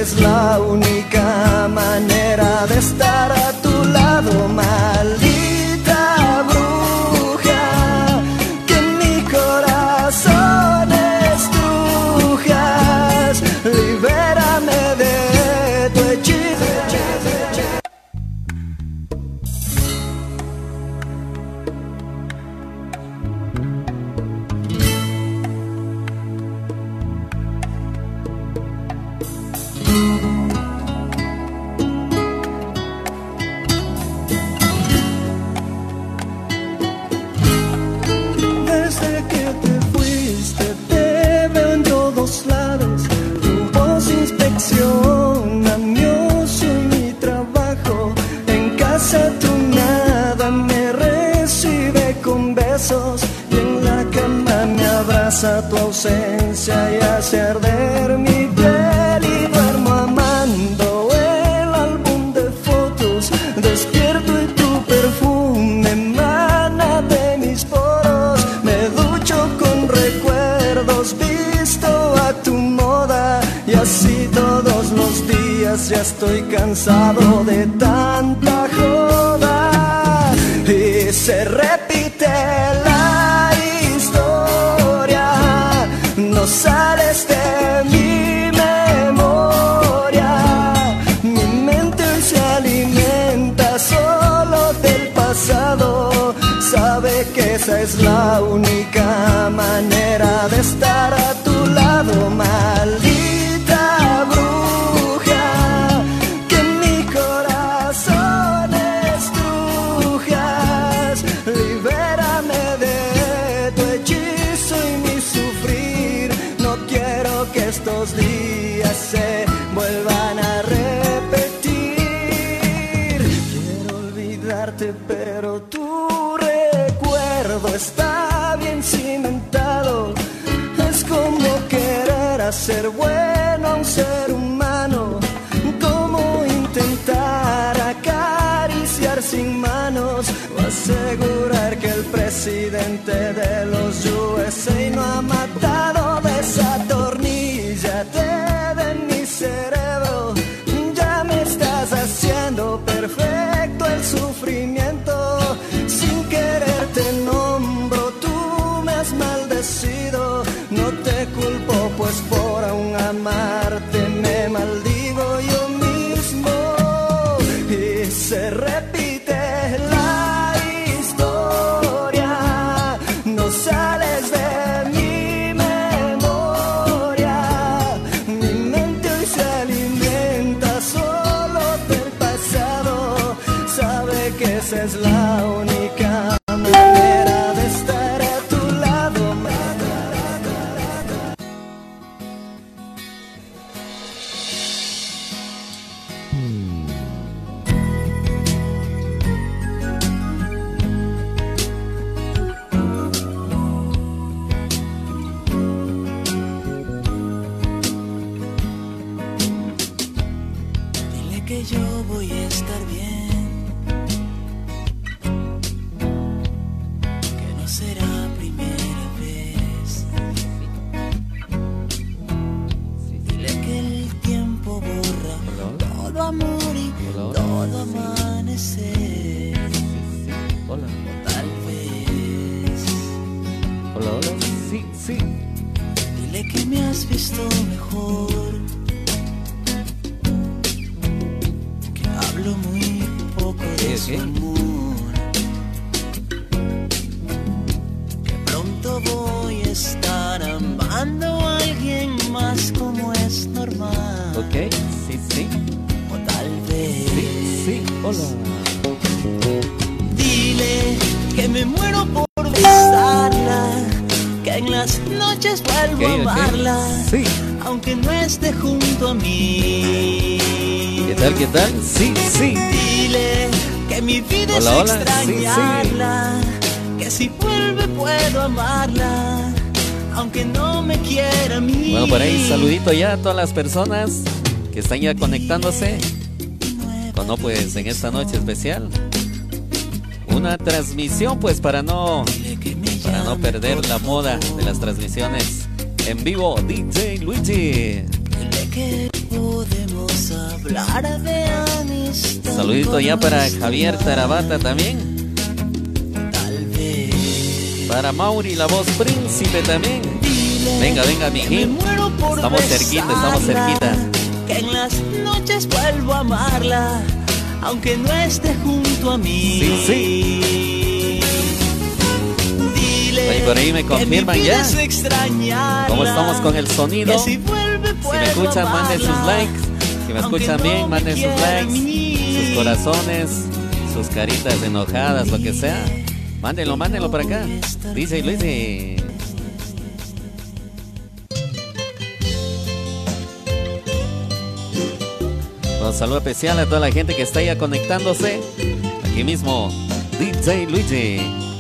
es la única manera de estar a tu lado, maldita bruja, que en mi corazón estrujas. Libérame de tu hechizo. Desde que te fuiste te veo en todos lados. Tu voz inspecciona mi ocio y mi trabajo. En casa tu nada me recibe con besos, y en la cama me abraza tu ausencia y hace arder mi piel. Y duermo amando el álbum de fotos, despierto y tu perfume emana de mis poros. Me ducho con recuerdos, visto a tu moda, y así todos los días. Ya estoy cansado de tanta joda y se repite la historia. No sales de mi memoria, mi mente hoy se alimenta solo del pasado. Sabe que esa es la única manera de estar a tu lado, maldita bruja, que en mi corazón estrujas. Libérame de tu hechizo y mi sufrir. No quiero que estos días se vuelvan a repetir. Quiero olvidarte, pero tu recuerdo está bien cimentado. Es como querer hacer bueno a un ser humano, como intentar acariciar sin manos, o asegurar que el presidente de los USA no ha matado. Desatorníllate de mi cerebro, ya me estás haciendo perfecto el sufrimiento. Sin querer te nombro, tú me has maldecido. No te culpo, pues por aún amarte me maldigo yo mismo. Y se repite la historia. No sales de mi memoria, mi mente hoy se alimenta solo del pasado. Sabe que esa es la única manera de estar a tu lado. Dile que yo voy a estar bien, que no será primera vez. Dile que el tiempo borra todo amor y todo amanecer. Hola. O tal vez. Hola, hola. Sí, sí. Dile que me has visto mejor, que hablo muy poco de su amor, que pronto voy a estar amando a alguien más como es normal. Ok, sí, sí. O tal vez. Sí, sí. Hola. Dile que me muero por besarla, que en las noches vuelvo a amarla, sí, aunque no esté junto a mí. ¿Qué tal, qué tal? Sí, sí. Dile que mi vida hola, es hola. extrañarla, Sí, sí. que si vuelve puedo amarla, aunque no me quiera a mí. Bueno, por ahí saludito ya a todas las personas que están ya conectándose. Bueno, pues en esta noche especial, una transmisión pues para no perder la moda de las transmisiones en vivo. DJ Luigi. Dile que podemos hablar de amistad. Saludito ya para Javier Tarabata también. Tal vez. Para Mauri, la voz príncipe también. Venga, venga, mijín. Estamos cerquita. Que en las noches vuelvo a amarla, aunque no esté junto a mí. Sí, sí. Oye, por ahí me confirman ya cómo estamos con el sonido. Si me escuchan, manden sus likes. Si me escuchan bien, manden sus likes, sus corazones, sus caritas enojadas, lo que sea. Mándenlo para acá. DJ Luigi. Un saludo especial a toda la gente que está ya conectándose. Aquí mismo, DJ Luigi.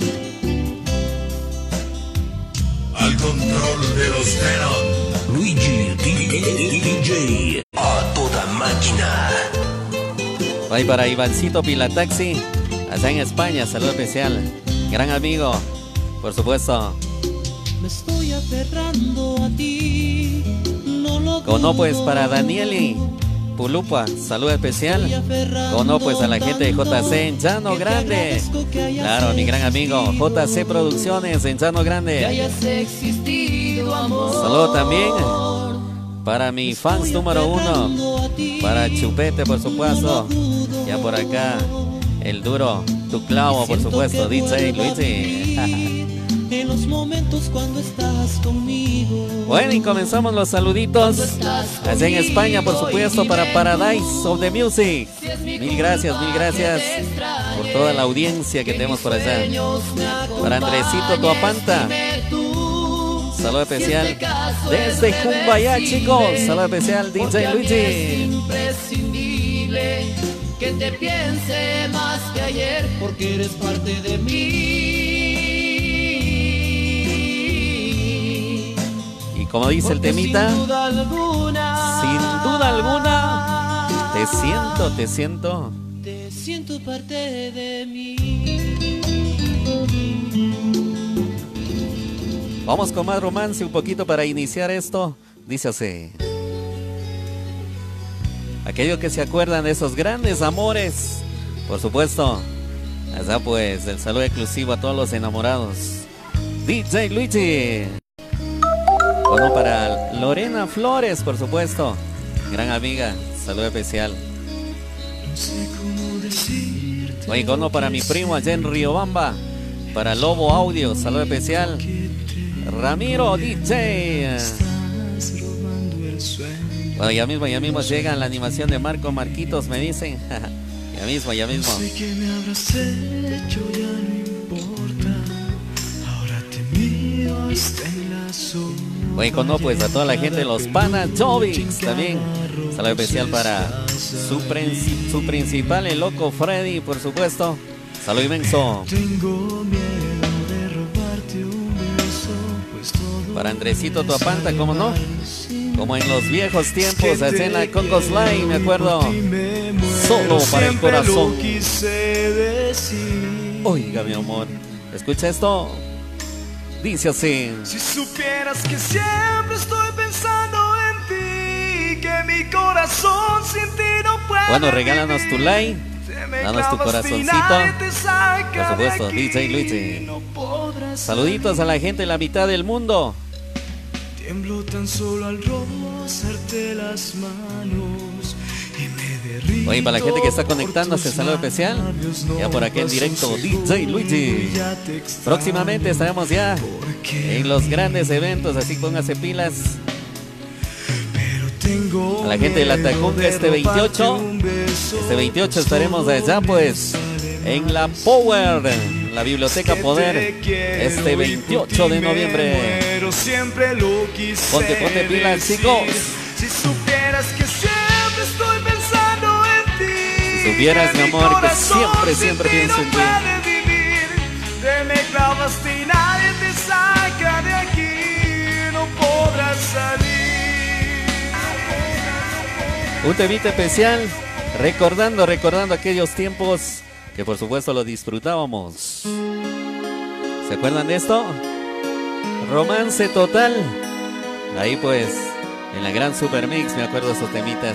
Al control de los Venom, Luigi DJ. A toda máquina. Ahí para Ivancito Pilataxi, allá en España, saludo especial. Gran amigo, por supuesto. Me estoy aferrando a ti. Como no, pues para Danieli Pulupa, saludo especial. Como no, pues a la gente de JC en Llano Grande. Claro, mi gran amigo JC Producciones en Llano Grande. Saludo también para mi fans número 1, para Chupete, por supuesto. Ya por acá, el duro, tu clavo, por supuesto, DJ Luigi. En los momentos cuando estás conmigo. Bueno, y comenzamos los saluditos allá en España, por supuesto, para Paradise of the Music. Mil gracias por toda la audiencia que tenemos por allá. Para Andresito Tuapanta, saludo especial desde Cumbayá, chicos. Saludo especial DJ Luigi. Imprescindible que te piense más que ayer, porque eres parte de mí. Como dice el temita, sin duda alguna, te siento parte de mí. Vamos con más romance un poquito para iniciar esto. Dice así: aquellos que se acuerdan de esos grandes amores, por supuesto, allá pues el saludo exclusivo a todos los enamorados. DJ Luigi. Bueno, para Lorena Flores, por supuesto, gran amiga, saludo especial. Oye, cono para mi primo allá en Riobamba, para Lobo Audio, saludo especial. Ramiro DJ. Bueno, ya mismo llega la animación de Marco Marquitos, me dicen. ya mismo. Oye, no, pues a toda la gente de los Panas Jovics también. Saludo especial para su principal, el loco Freddy, por supuesto. Saludo inmenso. Para Andresito Tuapanta, ¿cómo no? Como en los viejos tiempos, allá en la Cocos Line, me acuerdo. Solo para el corazón. Oiga, mi amor, escucha esto. Dice así: si supieras que siempre estoy pensando en ti, que mi corazón sin ti no puede. Bueno, regálanos tu like, danos tu corazoncito. Por supuesto, DJ Luigi. Saluditos a la gente de la mitad del mundo. Tiemblo tan solo al rozarte las manos. Oye, para la gente que está conectándose, saludo especial. Ya por aquí en directo, DJ Luigi. Próximamente estaremos ya en los grandes eventos, así póngase pilas. A la gente de la Tacunga este 28 estaremos allá pues en la Power, la Biblioteca Poder, este 28 de noviembre. Ponte pilas, chicos. Si supieras que siempre estoy pensando en ti, si supieras, mi amor, que siempre pienso en ti. Te me clavaste y nadie te saca de aquí, no podrás salir. Un temita especial, recordando aquellos tiempos que por supuesto lo disfrutábamos. ¿Se acuerdan de esto? Romance total. Ahí pues, En la gran Super Mix, me acuerdo de esos temitas.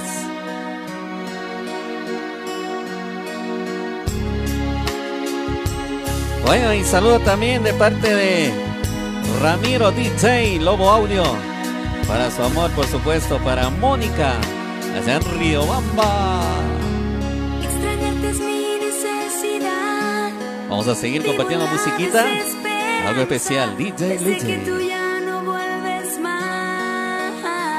Bueno, y saludo también de parte de Ramiro DJ Lobo Audio. Para su amor, por supuesto, para Mónica, allá en Riobamba. Extrañarte es mi necesidad. Vamos a seguir compartiendo musiquita. Algo especial, DJ Desde que tú Luigi. ya no vuelves más.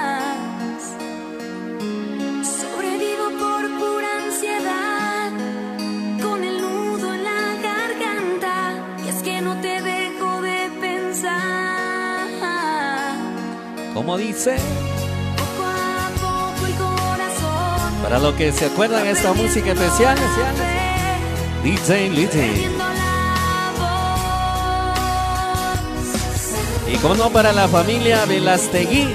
Sobrevivo por pura ansiedad, con el nudo en la garganta. Y es que no te dejo de pensar. ¿Cómo dice? Poco a poco el corazón. Para los que se acuerdan de esta música especial, DJ Luigi. Perdiendo la voz. Y como no, para la familia Velastegui.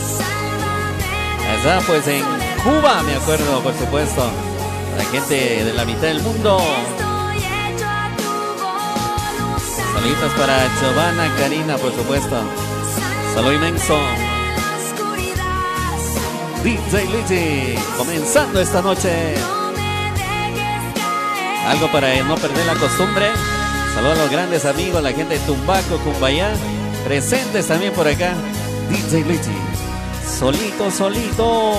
Allá pues en Cuba, me acuerdo, por supuesto. La gente de la mitad del mundo. Estoy hecho a tu voluntad. Saluditos para Giovanna, Karina, por supuesto. Saludo inmenso. DJ Luigi, comenzando esta noche. Algo para no perder la costumbre. Saludos a los grandes amigos, la gente de Tumbaco, Cumbayá. Presentes también por acá. DJ Luigi, solito, solito.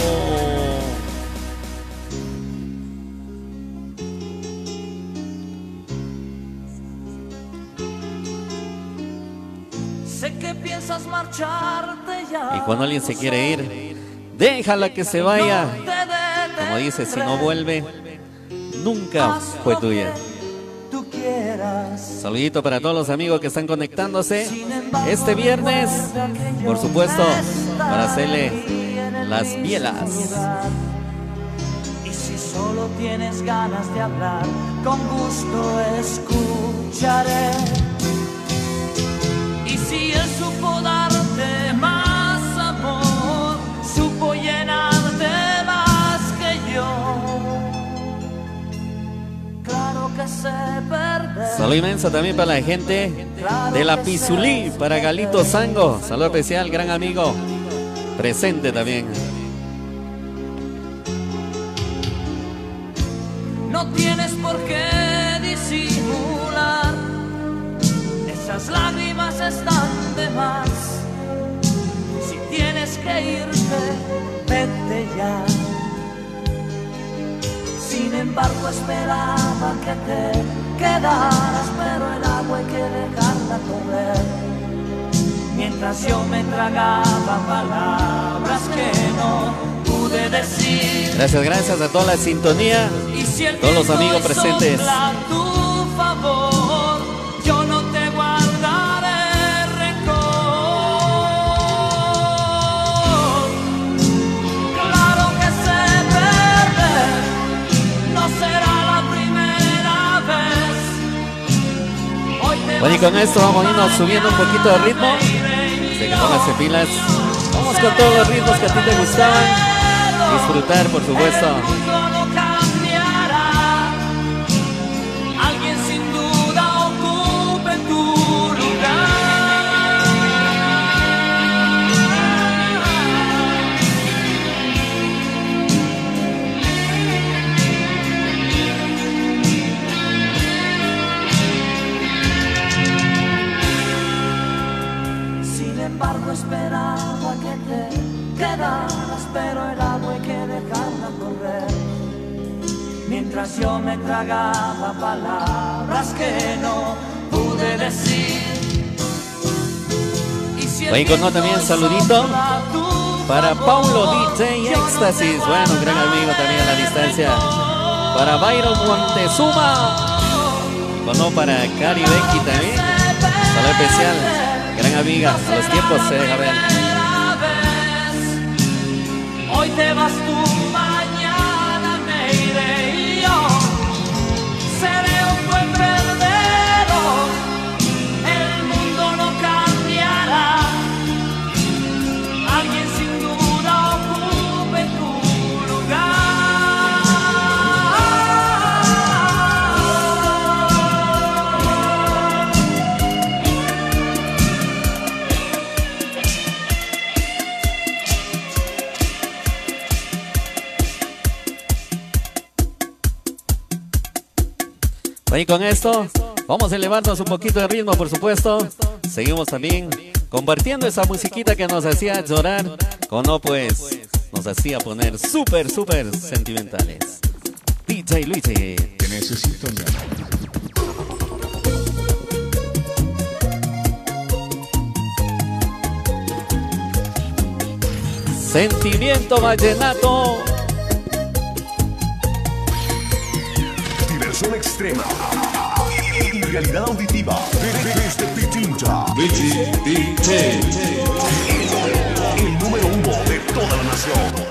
Sé que piensas marcharte ya. Y cuando alguien se quiere ir, déjala que se vaya. Como dice, si no vuelve, nunca fue tuya. Tú quieras. Saludito para todos los amigos que están conectándose este viernes, por supuesto, para hacerle las bielas. Y si solo tienes ganas de hablar, con gusto escucharé. Y si él supo darte más amor, supo llenarte más que yo. Claro que sé perder. Saludo inmenso también para la gente de la Pizulí, para Galito Sango. Saludo especial, gran amigo, presente también. No tienes por qué disimular, esas lágrimas están de más. Si tienes que irte, vete ya. Sin embargo esperaba que te quedaras, pero el agua hay que dejarla correr. Mientras yo me tragaba palabras que no pude decir. Gracias, gracias a toda la sintonía, Y si el todos los viento amigos presentes. sopla a tu favor, yo no te guardaré rencor. Claro que sé perder, no será la primera vez. Hoy te Bueno, y con esto vamos a irnos subiendo un poquito de ritmo. Así que pónganse pilas. Vamos con todos los ritmos que a ti te gustaban. Disfrutar, por supuesto. El mundo no cambiará. Alguien sin duda ocupe tu lugar. Sin embargo esperaba que te quedaras, pero el agua hay que dejarla correr. Mientras yo me tragaba palabras que no pude decir. Y si el Oye, con no viento también saludito sopla a tu para favor, Paulo DJ yo no Éxtasis, te bueno, un gran amigo también a la distancia. Para Byron Montezuma, bueno, para Cari Becky también. Saludo especial, gran amiga, a los tiempos se deja ver. Hoy te vas tú, mañana me iré y yo seré un buen perdedor. El mundo no cambiará. Alguien sin duda ocupe tu lugar. Ahí con esto vamos a elevarnos un poquito de ritmo, por supuesto. Seguimos también compartiendo esa musiquita que nos hacía llorar, o no, pues nos hacía poner súper sentimentales. DJ Luigi. Te necesito, mi amor. Sentimiento vallenato. Diversión extrema y realidad auditiva desde Pichincha. DJ, el número 1 de toda la nación.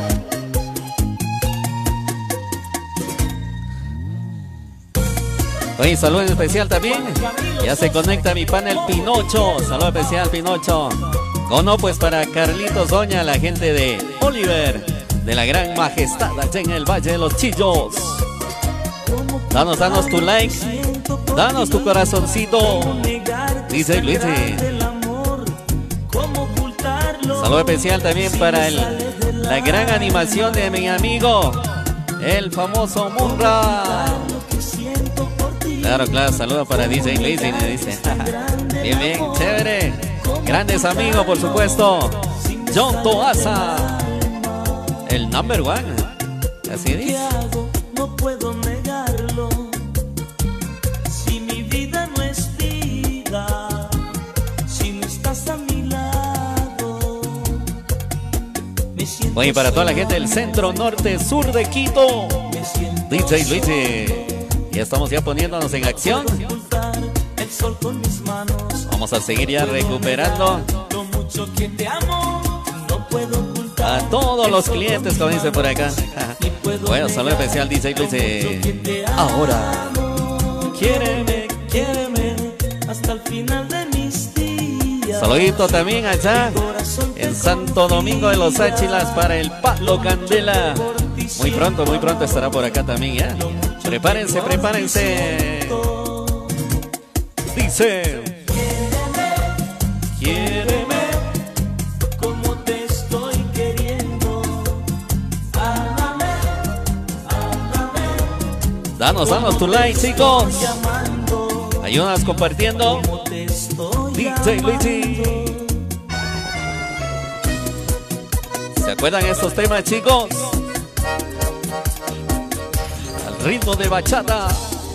Oye, saludo en especial también. Ya se conecta mi panel Pinocho. Saludo especial, Pinocho. O no, pues para Carlitos Doña, la gente de Oliver, de la Gran Majestad allá en el Valle de los Chillos. Danos tu like, danos tu corazoncito. Dice Luigi. Saludo especial también para la gran animación de mi amigo, el famoso Munra. Claro, saludo para DJ Luigi, me dice. Bien, chévere. Grandes amigos, por supuesto. John Toaza, el number one. Así dice. No puedo negarlo. Si mi vida no es vida, si no estás a mi lado, me siento. Oye, para toda la gente del centro, norte, sur de Quito, DJ Luigi. Ya estamos poniéndonos en acción. El sol con mis manos. Vamos a seguir ya recuperando Lo mucho que te amo, no puedo ocultar. a todos los clientes, como dice por acá. Bueno, saludo especial, DJ Luigi. Ahora, Quiéreme hasta el final de mis días. saludito también allá en Santo Domingo de los Áchilas para el Palo Candela. Muy pronto estará por acá también, ya. Prepárense. Dice: Quiéreme como te estoy queriendo. Ámame. danos tu like, chicos. Llamando Ayúdanos compartiendo. como te estoy DJ Luigi. ¿Se acuerdan estos temas, chicos? Al ritmo de bachata.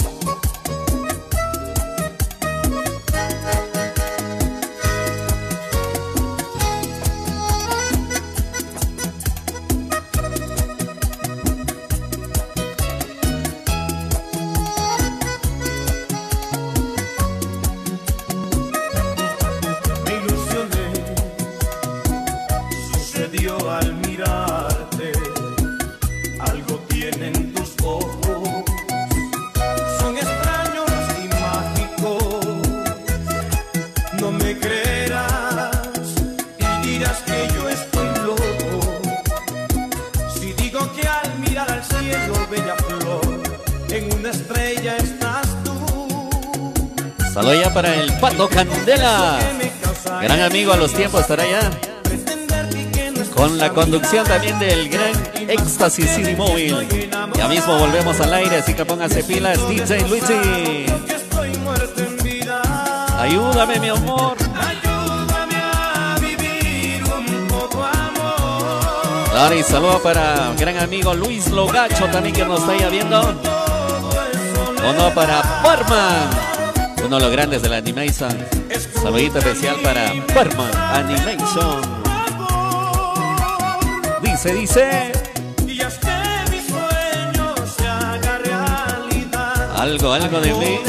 Me ilusioné, sucedió al mirarte, algo tienen tus ojos, son extraños y mágicos, no me creerás y dirás que yo estoy loco, si digo que al mirar al cielo, bella flor, en una estrella estás tú. Saludos ya para el Pato Candela. Gran amigo a los tiempos estará allá. Con la conducción también del gran Éxtasis City Móvil. Ya mismo volvemos al aire, así que póngase pilas, DJ Luigi. Ayúdame, mi amor. Claro, y saludo para gran amigo Luis Logacho también, que nos está ya viendo. Uno para Parman, uno de los grandes de la Animation. Saludito especial para Parman Animation. Dice algo de mí.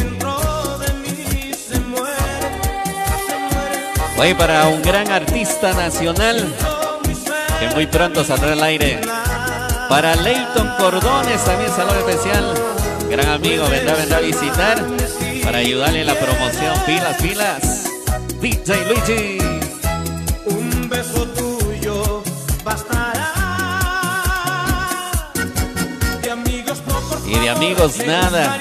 Voy para un gran artista nacional que muy pronto saldrá al aire. Para Leighton Cordones también saludo especial. Gran amigo, vendrá a visitar para ayudarle en la promoción. Pilas. DJ Luigi. Un beso tuyo bastará. De amigos pocos, Y de amigos nada.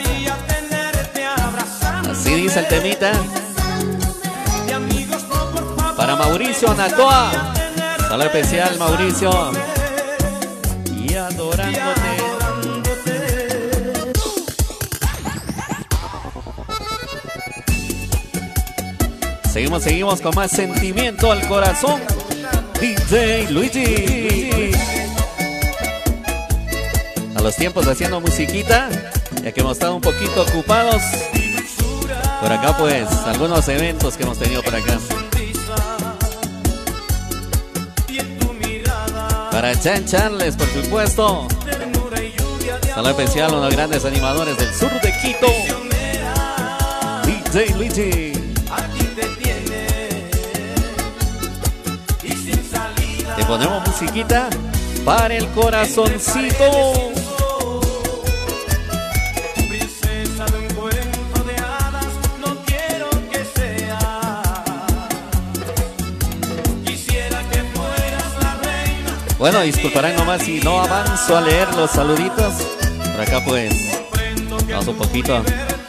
Así dice el temita. De amigos pocos, Para Mauricio Natoa. Saludo especial, Mauricio. Y adorándote. Seguimos con más sentimiento al corazón. DJ Luigi. A los tiempos haciendo musiquita, ya que hemos estado un poquito ocupados. Por acá pues, algunos eventos que hemos tenido por acá. Para Chan Charles, por supuesto. Saludo especial a unos grandes animadores del sur de Quito. DJ Luigi. Te ponemos musiquita para el corazoncito. Bueno, disculparán nomás si no avanzo a leer los saluditos. Por acá pues, vamos un poquito.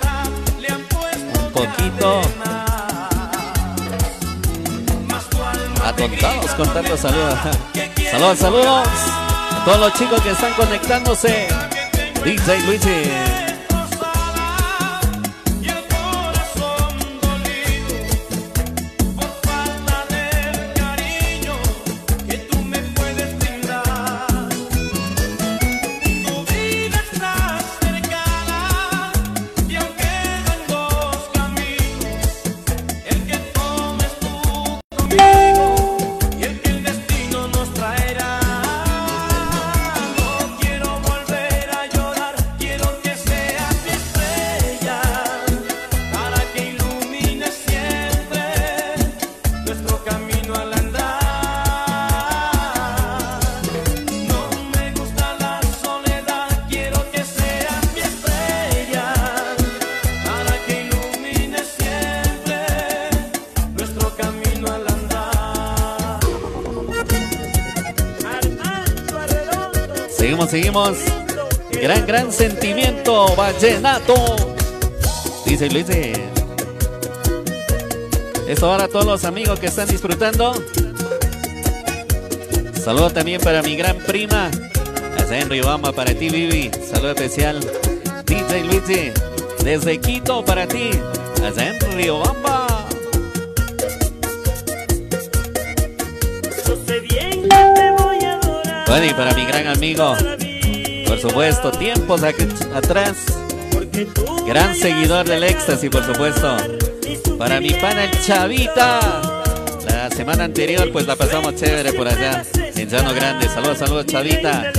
Atontados con tantos saludos. Saludos a todos los chicos que están conectándose. DJ Luigi. Seguimos. Gran sentimiento vallenato. Dice Luis. Esto para todos los amigos que están disfrutando. Saludo también para mi gran prima, en Riobamba, para ti, Vivi. Saludo especial. DJ Luigi, desde Quito para ti, en Riobamba. Bueno, y para mi gran amigo, por supuesto, tiempos atrás, gran seguidor del éxtasis, por supuesto. Para mi pana el Chavita, la semana anterior pues la pasamos chévere por allá, en Llano Grande. Saludos Chavita.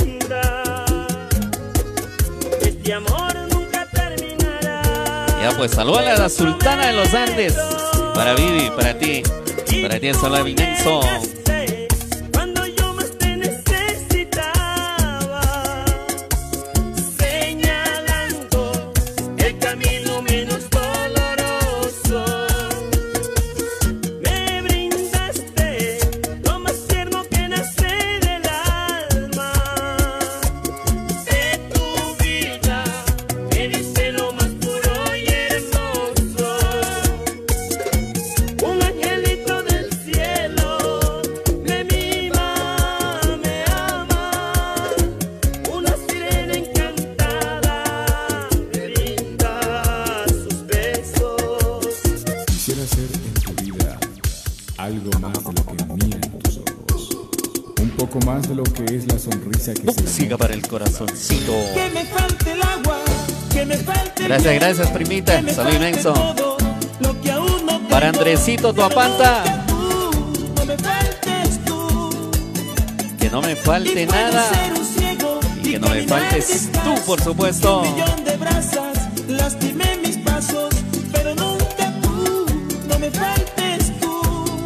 Ya pues, saludos a la Sultana de los Andes. Para Vivi, para ti el saludo inmenso. Música para el corazoncito. Que me falte el agua, que me falte. Gracias, primita. Salud inmenso. Para Andresito Tuapanta. Que no me falte nada. Y que no me faltes tú, por supuesto. Lastimé mis pasos, pero nunca tú. No me faltes tú.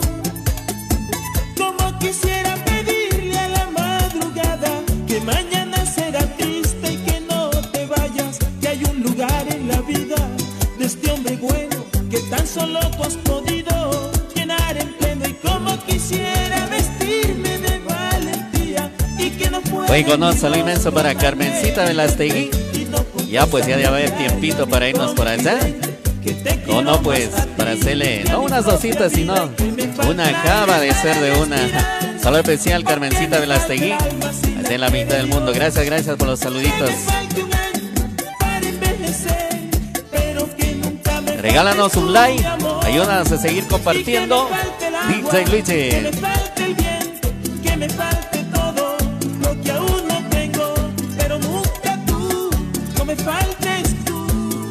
Como quisiera pedirle a la madrugada que mañana será triste y que no te vayas, que hay un lugar en la vida de este hombre bueno que tan solo tú has podido llenar en pleno. Y como quisiera vestirme de valentía y que no pueda. Oye, con un saludo inmenso para Carmencita Velastegui. Ya pues ya debe haber tiempito para irnos por allá. O no pues para hacerle, no unas dositas, sino una java de ser de una. Saludo especial Carmencita Velastegui, allá en la mitad del mundo. Gracias por los saluditos. Regálanos un like, ayúdanos a seguir compartiendo. DJ Luigi. Que me falte el viento, que me falte todo lo que aún no tengo, pero nunca tú, no me faltes tú.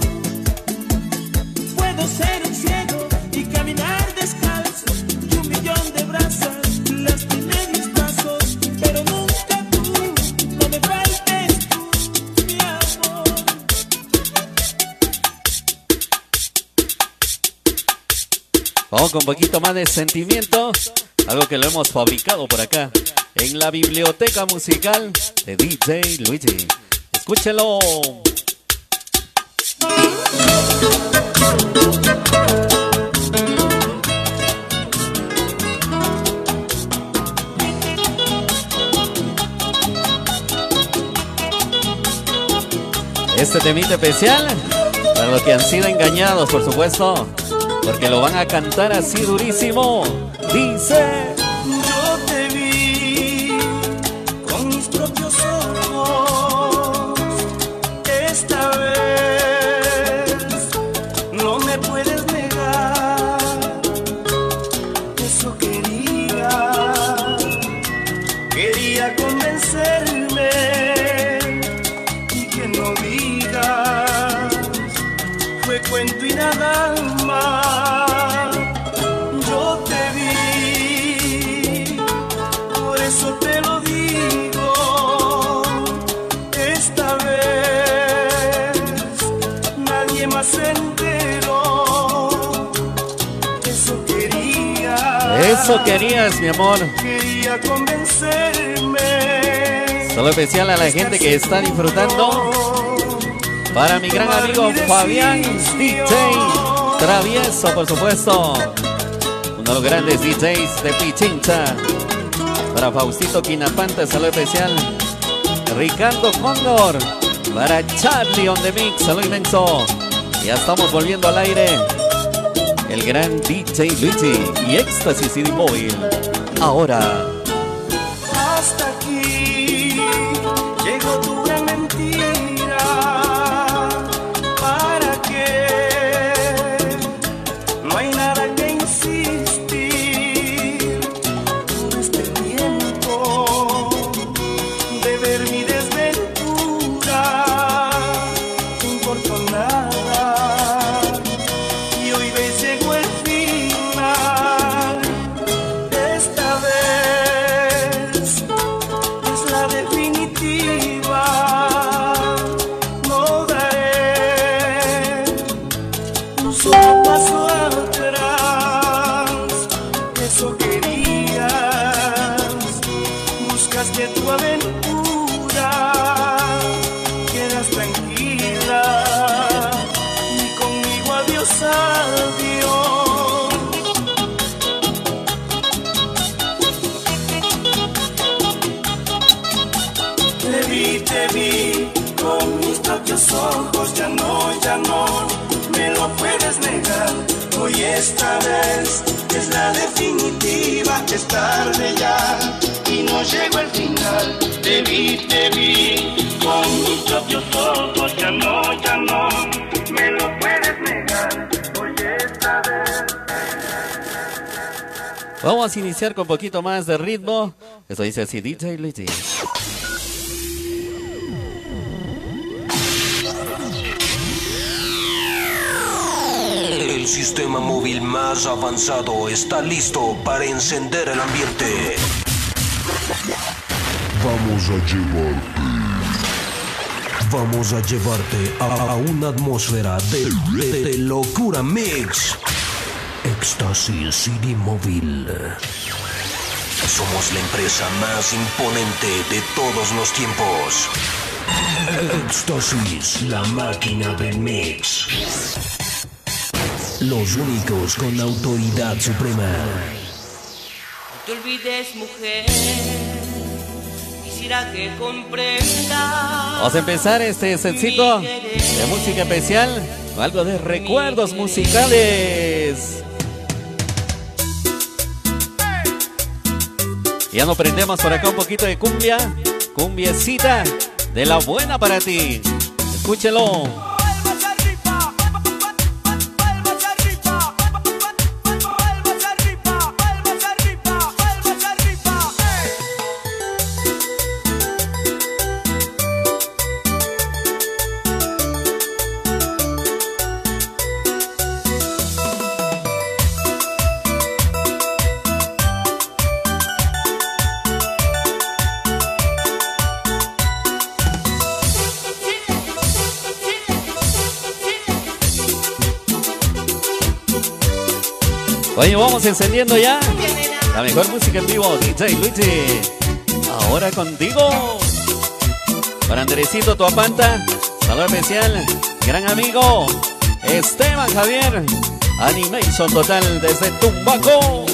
Puedo ser un ciego y caminar descalzo, y 1.000.000 de brasas lastimé mis pasos, pero nunca tú, no me faltes tú, mi amor. Vamos con un poquito más de sentimiento, algo que lo hemos fabricado por acá en la biblioteca musical de DJ Luigi. Escúchelo. Este temita especial para los que han sido engañados, por supuesto, porque lo van a cantar así durísimo. Dice: Yo te vi con mis propios ojos. Esta vez no me puedes negar. Eso quería convencerme, y que no digas fue cuento y nada más. Te lo digo, esta vez nadie más se enteró. Eso querías, mi amor. Quería convencerme. Solo especial a la gente que está disfrutando. Para mi gran amigo Fabián DJ Travieso, por supuesto, uno de los grandes DJs de Pichincha. Para Faustito Quinapanta, saludo especial. Ricardo Cóndor. Para Charlie on the Mix, saludo inmenso. Ya estamos volviendo al aire. El gran DJ Luigi y Éxtasis CD Móvil. Ahora. Hasta aquí llegó tu gran mentira. ¿Para qué? No hay nada que insistir. Te vi con mis propios ojos, ya no me lo puedes negar. Hoy esta vez es la definitiva, es tarde ya y no llegó el final. Te vi con mis propios ojos, ya no me lo puedes negar. Hoy esta vez. Vamos a iniciar con un poquito más de ritmo. Eso dice así DJ Luigi. El sistema móvil más avanzado está listo para encender el ambiente. Vamos a llevarte a una atmósfera de locura mix. Éxtasis CD Móvil. Somos la empresa más imponente de todos los tiempos. Éxtasis, la máquina del mix. Los únicos con autoridad suprema. No te olvides, mujer. Quisiera que comprendas. Vamos a empezar este sencillo de música especial con algo de recuerdos musicales. Ya nos prendemos por acá un poquito de cumbia. Cumbiecita de la buena para ti. Escúchelo. Oye, vamos encendiendo ya la mejor música en vivo, DJ Luigi. Ahora contigo. Para Andresito Tuapanta, saludo especial, gran amigo Esteban Javier, Animation Total desde Tumbaco.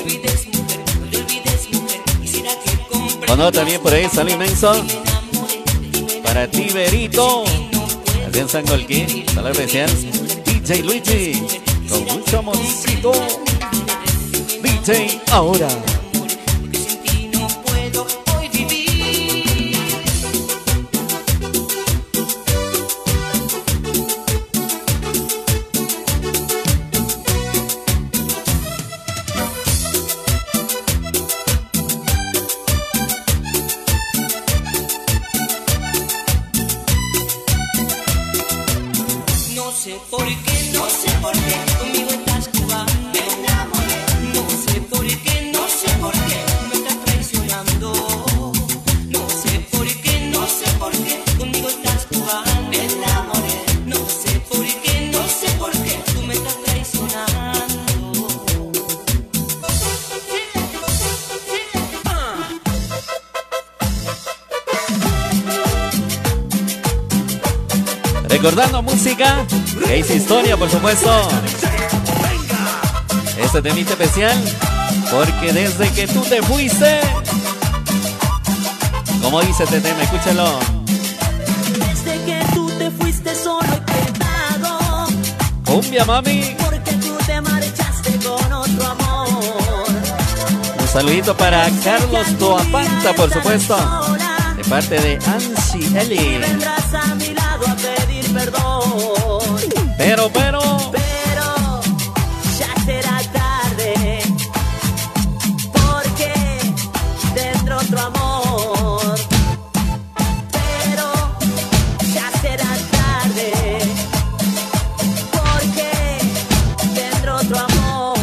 Bueno, también por ahí saludo inmenso para ti, Berito, allá en San Golquín, saludo especial, DJ Luigi, con mucho amorcito. DJ ahora. No sé por qué, no sé por qué conmigo estás jugando. Me enamoré. No sé por qué, no sé por qué me estás traicionando. No sé por qué, no sé por qué conmigo estás jugando. Me enamoré. No sé por qué, no sé por qué tú me estás traicionando. Recordando música que hizo historia, por supuesto. Este temita especial porque desde que tú te fuiste, como dice este tema, escúchalo. Desde que tú te fuiste solo he quedado. Cumbia, mami. Porque tú te marchaste con otro amor. Un saludito para Carlos Toapanta, por supuesto, de parte de Ansi Y Eli. vendrás a mi lado a pedir perdón. Pero Pero ya será tarde, porque dentro otro amor. Pero ya será tarde, porque dentro otro amor.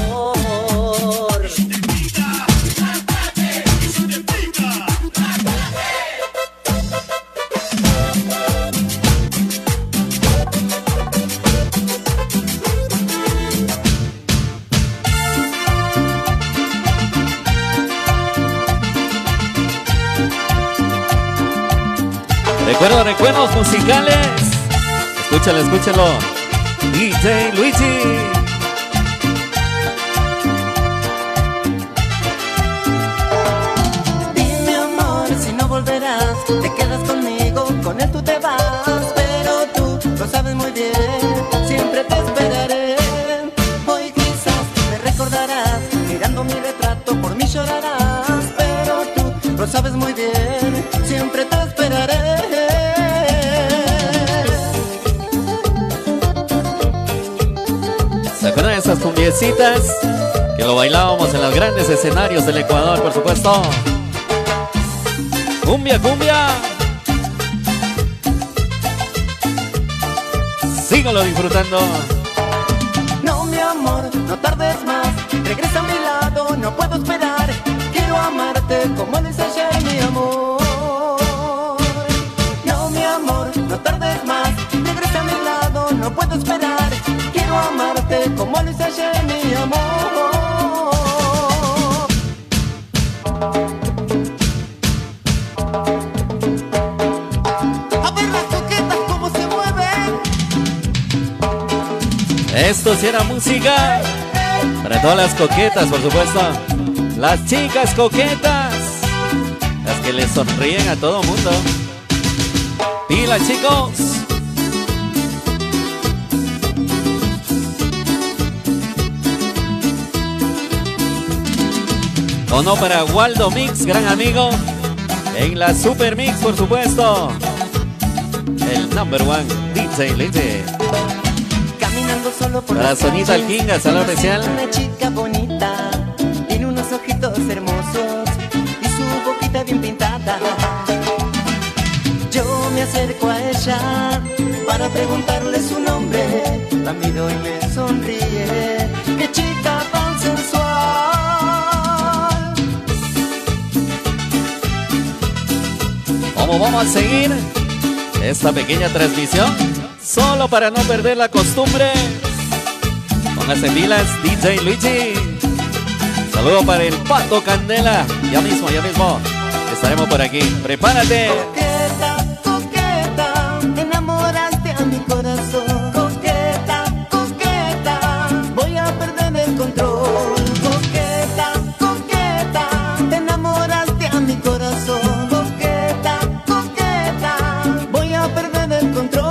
recuerdos musicales. Escúchalo. DJ Luigi. Dime amor, si no volverás, te quedas conmigo, con él tú te vas, pero tú lo sabes muy bien, siempre te esperaré. Hoy quizás me recordarás, mirando mi retrato, por mí llorarás, pero tú lo sabes muy bien, siempre te esperaré. ¿Se acuerdan de esas cumbiecitas? Que lo bailábamos en los grandes escenarios del Ecuador, por supuesto. ¡Cumbia, cumbia! Sígalo disfrutando. No, mi amor, no tardes más, regresa a mi lado, no puedo esperar, quiero amarte como lo hice ayer, mi amor. No, mi amor, no tardes más, regresa a mi lado, no puedo esperar, quiero amarte como lo hice ayer, mi amor. A ver las coquetas cómo se mueven. Esto sí era música para todas las coquetas, por supuesto. Las chicas coquetas, las que le sonríen a todo mundo. ¡Pila, chicos! O no para Waldo Mix, gran amigo. En la Super Mix, por supuesto. El number one, DJ Lete. Caminando solo por Para las Sonita calles, Alquinga, saludo especial. Una chica bonita, tiene unos ojitos hermosos y su boquita bien pintada. Yo me acerco a ella para preguntarle su nombre. La miro y me sonríe. ¡Qué chica tan sensual! ¿Cómo vamos a seguir esta pequeña transmisión? Solo para no perder la costumbre. Póngase pilas, DJ Luigi. Saludo para el Pato Candela. Ya mismo estaremos por aquí. Prepárate. Coqueta, coqueta, te enamoraste a mi corazón. Coqueta, coqueta, voy a perder el control. Coqueta, coqueta, te enamoraste a mi corazón. Coqueta, coqueta, voy a perder el control.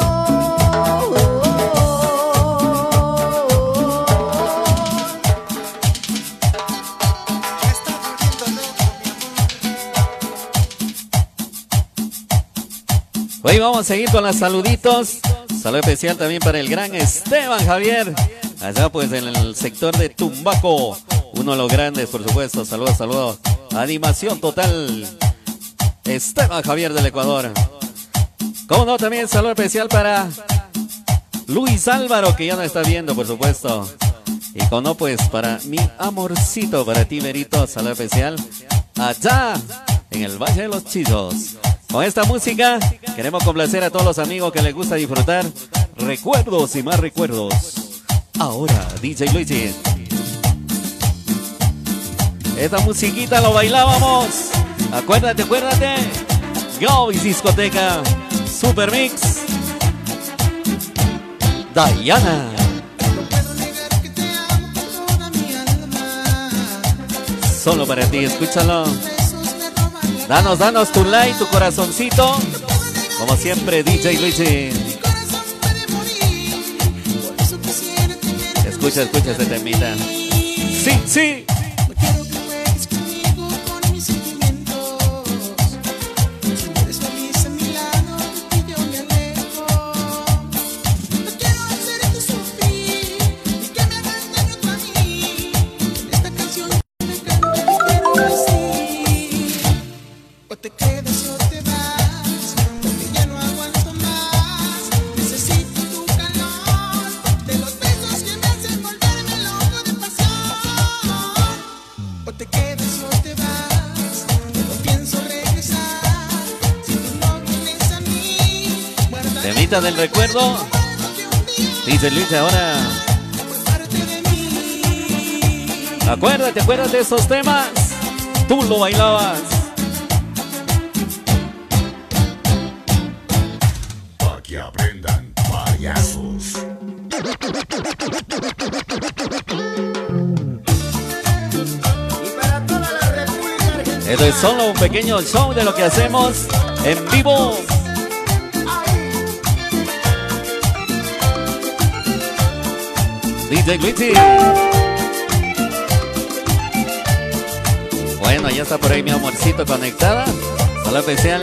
Hoy vamos a seguir con los saluditos. Saludo especial también para el gran Esteban Javier, allá pues en el sector de Tumbaco, uno de los grandes, por supuesto. Saludos. Animación total, Esteban Javier del Ecuador. Como no, también saludo especial para Luis Álvaro, que ya nos está viendo, por supuesto. Y como no, pues para mi amorcito, para ti, Berito, saludo especial allá en el Valle de los Chillos. Con esta música queremos complacer a todos los amigos que les gusta disfrutar recuerdos y más recuerdos. Ahora, DJ Luigi. Esta musiquita lo bailábamos. Acuérdate. Go y discoteca. Super Mix. Diana. Solo para ti, escúchalo. Danos tu like, tu corazoncito. Como siempre, DJ Luigi. Escucha este temita. Sí. Temita del recuerdo. Dice Luis ahora. Acuérdate de esos temas. Tú lo bailabas. Pa' que aprendan, payasos. Esto es solo un pequeño show de lo que hacemos en vivo. DJ Luigi. Bueno, ya está por ahí mi amorcito conectada. Saludo especial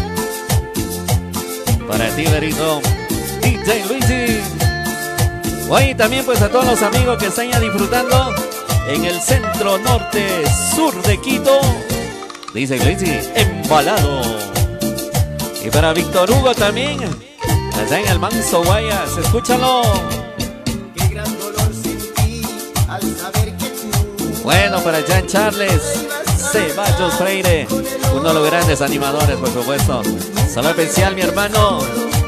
para ti, Berito. DJ Luigi. Hoy también pues a todos los amigos que están ya disfrutando en el centro norte sur de Quito. DJ Luigi, embalado. Y para Víctor Hugo también, allá en el Manso Guayas, escúchalo. Bueno, para Jan Charles Ceballos Freire, uno de los grandes animadores, por supuesto. Saludo especial, mi hermano.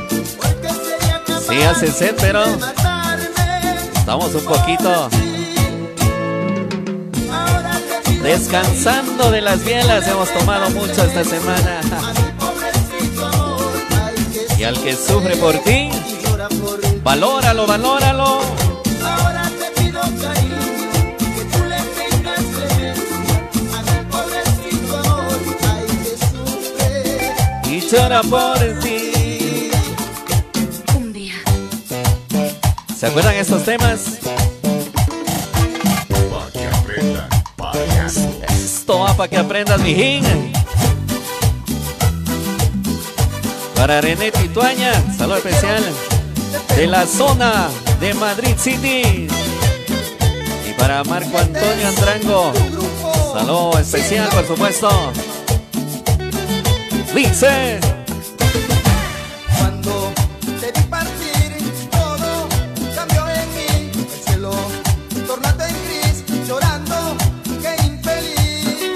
Sí, hace sed, pero estamos un poquito descansando de las bielas. Hemos tomado mucho esta semana. Y al que sufre por ti, valóralo. Y llora por ti. Cumbia. ¿Se acuerdan estos temas? Pa' que aprendan, payasos. Esto va para que aprendas, mijín. Para René Tituaña, saludo especial de la zona de Madrid City. Y para Marco Antonio Andrango, saludo especial, por supuesto. Dice: Cuando te vi partir, todo cambió en mí. El cielo tornate en gris, llorando, qué infeliz.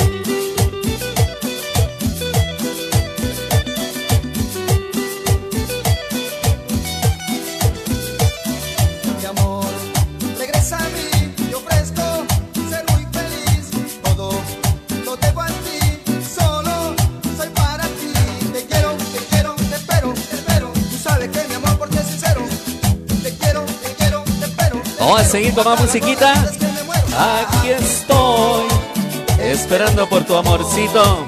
Mi amor, regresa a mí, te ofrezco ser muy feliz. Vamos a seguir con más musiquita. Aquí estoy, esperando por tu amorcito.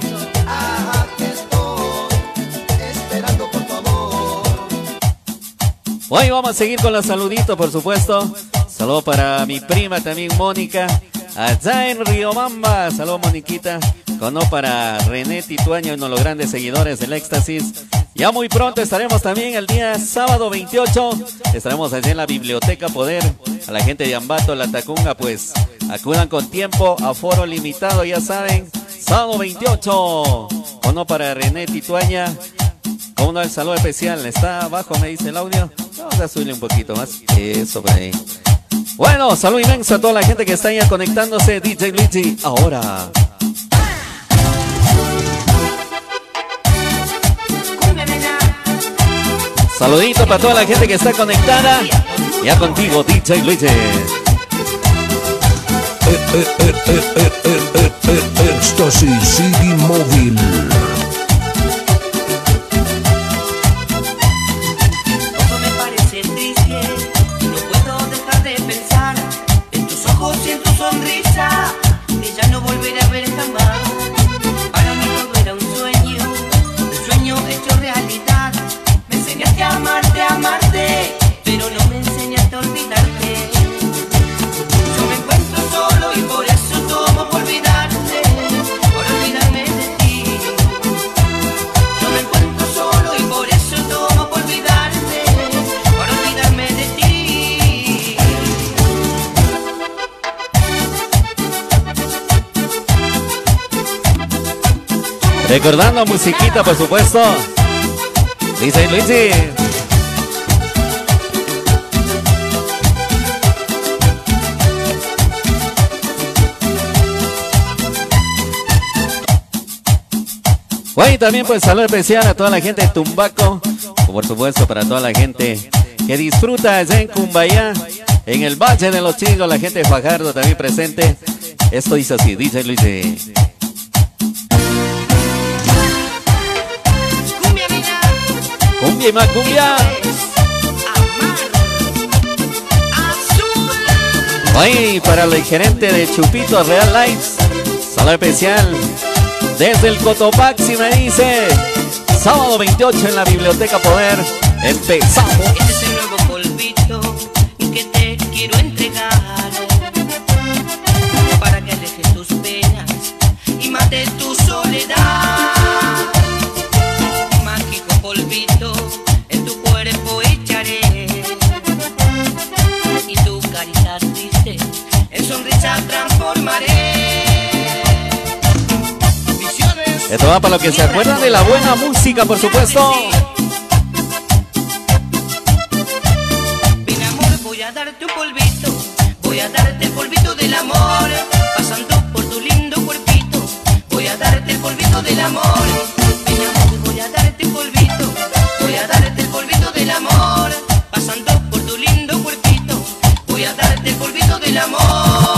Hoy vamos a seguir con los saluditos, por supuesto. Saludo para mi prima también, Mónica, allá en Riobamba. Saludo, Moniquita. Cono para René Tituaño, uno de los grandes seguidores del Éxtasis. Ya muy pronto estaremos también el día sábado 28. Estaremos allí en la Biblioteca Poder. A la gente de Ambato, La Tacunga, pues acudan con tiempo, aforo limitado, ya saben. Sábado 28. Cono para René Tituaña. Con uno del saludo especial. Está abajo, me dice el audio. Vamos a subirle un poquito más. Eso por ahí. Bueno, salud inmenso a toda la gente que está ya conectándose. DJ Luigi, ahora. Saludito para toda la gente que está conectada. Ya contigo, DJ Luigi. Éxtasis CD Móvil. Todo me parece triste y no puedo dejar de pensar en tus ojos y en tu sonrisa, que ya no volveré a ver jamás. Para mí todo era un sueño hecho realidad. Me enseñaste a amarte, pero no me enseñaste a olvidarte. Yo me encuentro solo y por eso tomo por olvidarte, por olvidarme de ti. Yo me encuentro solo y por eso tomo por olvidarte, por olvidarme de ti. Recordando musiquita, por supuesto. DJ Luigi. Bueno, y también pues saludo especial a toda la gente de Tumbaco, por supuesto para toda la gente que disfruta allá en Cumbayá, en el Valle de los Chicos, la gente de Fajardo también presente. Esto dice así, DJ Luigi. Cumbia, mira, Cumbia y más cumbia. amar, azul. Hoy para el gerente de Chupito Real Lights, saludo especial desde el Cotopaxi, me dice. Sábado 28 en la Biblioteca Poder. Empezamos. Este es el nuevo polvito que te quiero entregar, para que alejes tus penas y mates tu soledad. Mágico polvito en tu cuerpo echaré, y tu carita triste en sonrisa transformaré. Esto va para los que se acuerdan de la buena música, por supuesto. Ven, amor, voy a darte un polvito, voy a darte el polvito del amor, pasando por tu lindo cuerpito, voy a darte el polvito del amor. Ven, amor, voy a darte un polvito, voy a darte el polvito del amor, pasando por tu lindo cuerpito, voy a darte el polvito del amor.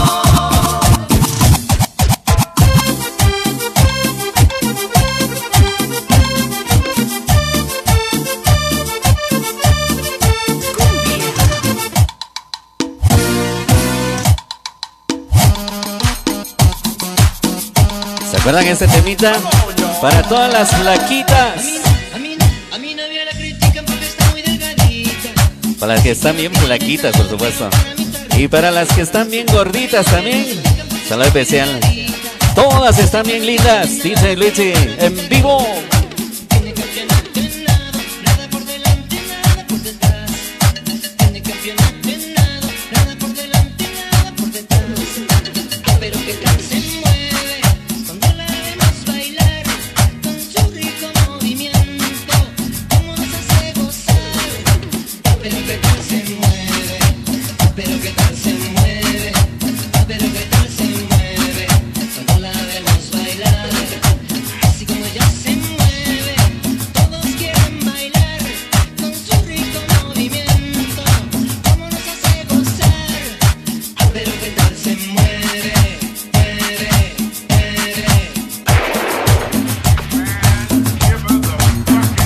¿Se acuerdan ese temita? Para todas las flaquitas. A mí nadie la critican porque está muy delgadita. Para las que están bien flaquitas, por supuesto. Y para las que están bien gorditas también. Saludo especial. Todas están bien lindas. DJ Luigi en vivo. Tiene campeonato en nado, nada por delante, nada por detrás. Tiene campeonato en nado, nada por delante, nada por detrás. Pero que tal se mueve cuando la vemos bailar, con su rico movimiento, cómo nos hace gozar. Pero que tal se mueve, pero que tal se mueve, pero que tal se mueve cuando la vemos bailar. Así como ella se mueve, todos quieren bailar con su rico movimiento, cómo nos hace gozar. Pero que tal se mueve, mueve, mueve.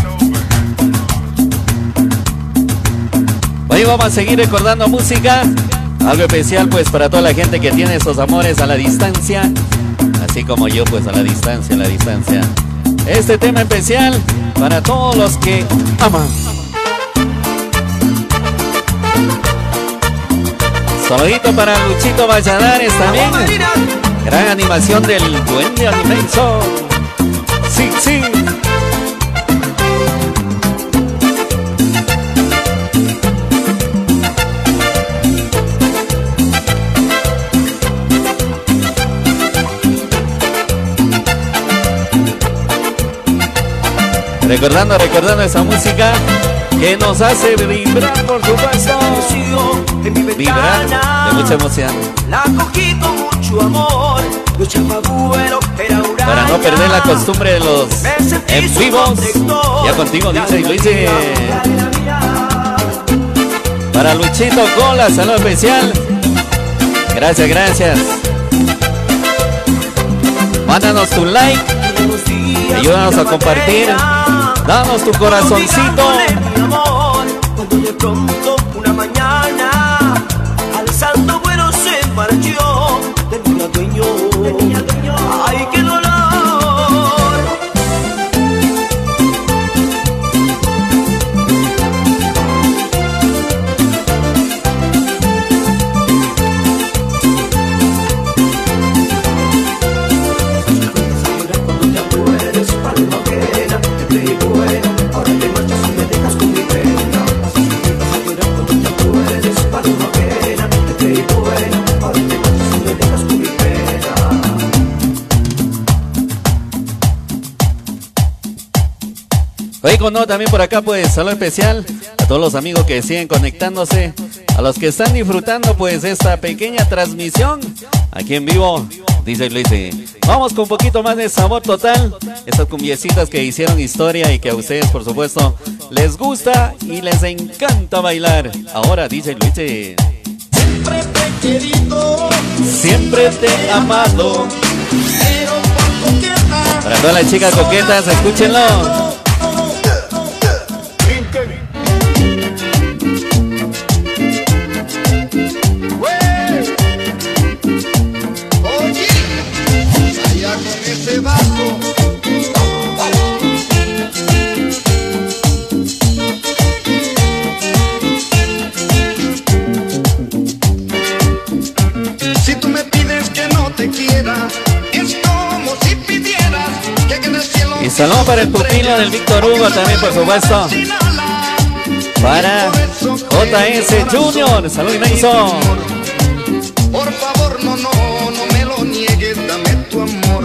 Hoy vamos a seguir recordando música. Algo especial pues para toda la gente que tiene esos amores a la distancia, así como yo pues a la distancia, Este tema especial para todos los que aman. Saludito para Luchito Valladares también. Gran animación del Duende Animation. Sí, sí. Recordando esa música que nos hace vibrar, por supuesto. Vibrar de mucha emoción. La cogí con mucho amor. Para no perder la costumbre de los en vivos. Ya contigo, dice Luis. Para Luchito Cola, saludo especial. Gracias. Mándanos tu like. Ayúdanos a compartir. Danos tu corazoncito. Cuando de pronto una mañana alzando vuelo se marchó. Tenía dueño. Ay, qué dolor. Oigo, no, también por acá pues saludo especial a todos los amigos que siguen conectándose, a los que están disfrutando pues esta pequeña transmisión aquí en vivo. Dice Luis, vamos con un poquito más de sabor total, esas cumbiecitas que hicieron historia y que a ustedes por supuesto les gusta y les encanta bailar. Ahora dice Luis, Siempre te he querido, siempre te he amado. pero por coqueta. Para todas las chicas coquetas, escúchenlo. Oye, allá con ese vaso. Si tú me pides que no te quiera, es como si pidieras que en el cielo. Y saludo para el pupilo del Víctor Hugo también, por supuesto. Para JS Junior, salud inmenso. Por favor, no me lo niegues, dame tu amor.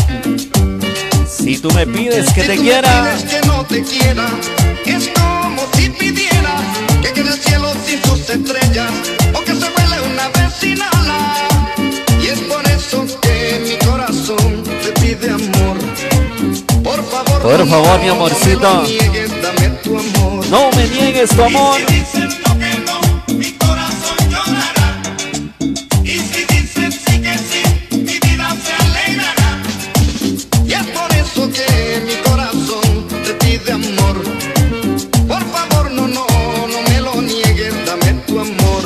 Si tú me pides que Si te tú quiera, me pides que no te quiera, es como si pidieras que quede el cielo sin sus estrellas o que se vuele una vez sin alas. Y es por eso que mi corazón te pide amor. Por favor, mi amorcito, no me lo niegues, dame tu amor. no me niegues tu amor. Y si dices no que no, mi corazón llorará. Y si dices sí que sí, mi vida se alegrará. Y es por eso que mi corazón te pide amor. Por favor, no me lo niegues, dame tu amor.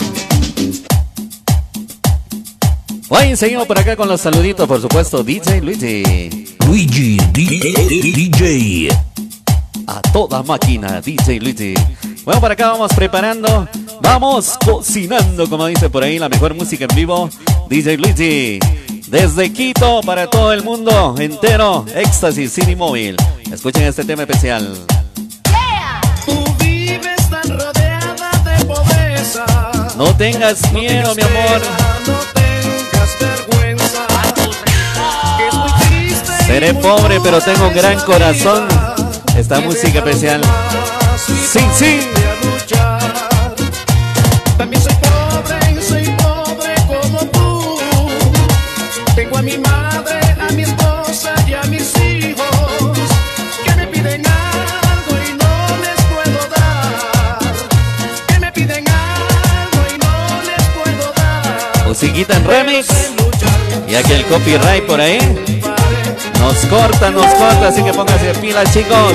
Hoy seguimos por acá con los saluditos, por supuesto, DJ Luigi. Luigi DJ. A toda máquina, DJ Luigi. Bueno, por acá vamos preparando, vamos cocinando, como dice por ahí, la mejor música en vivo. DJ Luigi, desde Quito para todo el mundo entero, Éxtasis City Móvil. Escuchen este tema especial. Tú vives tan rodeada de pobreza. No tengas miedo, mi amor. No tengas vergüenza. Que es muy triste y Seré muy pobre, pero tengo un gran corazón. Esta que música deja especial. más y Sí, sí. ponte a luchar. También soy pobre como tú. Tengo a mi madre, a mi esposa y a mis hijos que me piden algo y no les puedo dar. Que me piden algo y no les puedo dar. Musiquita en remix. Sé luchar, Ya que el copyright por ahí nos corta, así que pónganse pilas, chicos.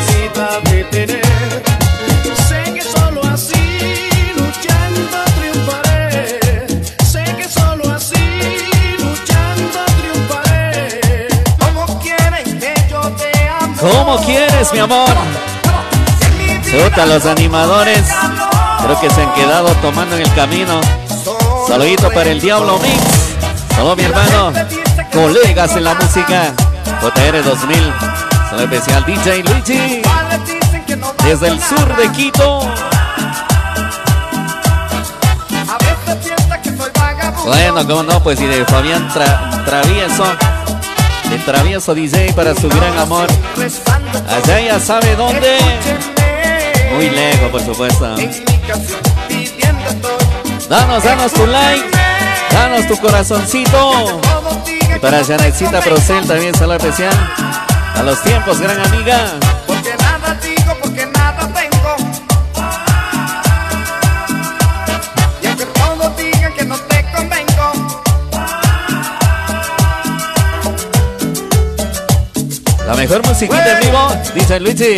Sé que solo así luchando triunfaré. ¿Cómo quieres, mi amor? Chuta, los animadores creo que se han quedado tomando en el camino. Saludito para el Diablo Mix. Saludos, mi hermano. Colegas en la música. JR 2000. Saludo especial DJ Luigi. Desde el sur de Quito. Bueno, como no, pues y de Fabián Travieso. De Travieso DJ para su gran amor. Allá ya sabe dónde. Muy lejos, por supuesto. Danos tu like. Danos tu corazoncito. Y para Janexita Procel también saludo especial. A los tiempos, gran amiga. Porque nada digo, porque nada tengo. Y aunque todos digan que no te convengo. La mejor musiquita en vivo, dice Luigi.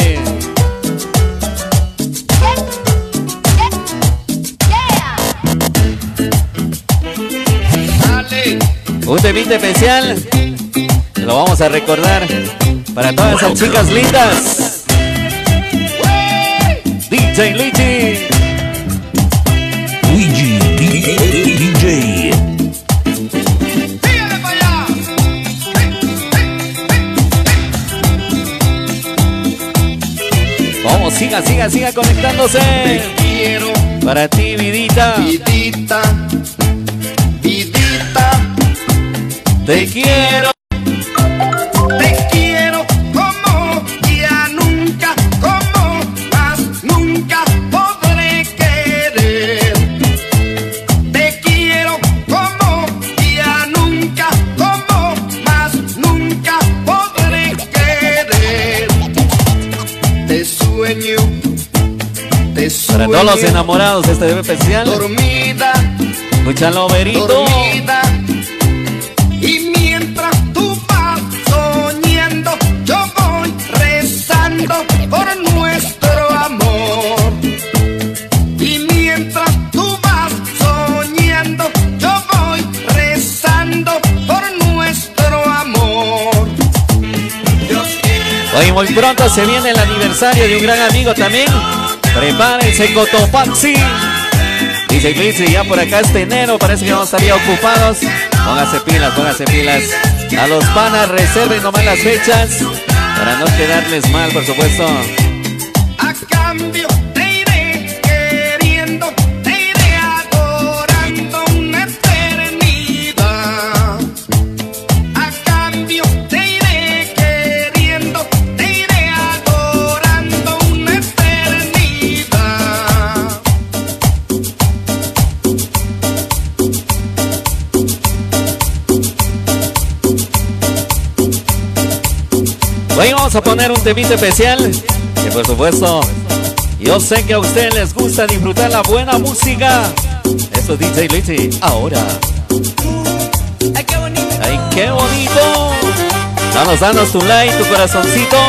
Un temita especial. Lo vamos a recordar para todas esas chicas lindas. DJ Luigi. Luigi DJ. Vamos, siga conectándose. Te quiero, para ti, vidita. vidita, vidita. Te quiero. Te quiero como ya nunca, como más nunca podré querer. Te quiero como ya nunca, como más nunca podré querer. Te sueño, te sueño. Para todos los enamorados, este debe especial. Dormida, Escúchalo, Berito. dormida. Y mientras tú vas soñando, yo voy rezando por nuestro amor. Y mientras tú vas soñando, yo voy rezando por nuestro amor. Hoy muy pronto se viene el aniversario de un gran amigo también. Prepárense, Cotopaxi. Dice Luigi, ya por acá este enero parece que vamos a estar ya ocupados. Póngase pilas. A los panas reserven nomás las fechas para no quedarles mal, por supuesto. A cambio te iré queriendo, te iré adorando una eternidad. A cambio te iré queriendo, te iré adorando una eternidad. Hoy vamos a poner un temita especial que por supuesto yo sé que a ustedes les gusta disfrutar la buena música. Eso es DJ Luigi. Ahora. Ay, qué bonito. Danos tu like, tu corazoncito.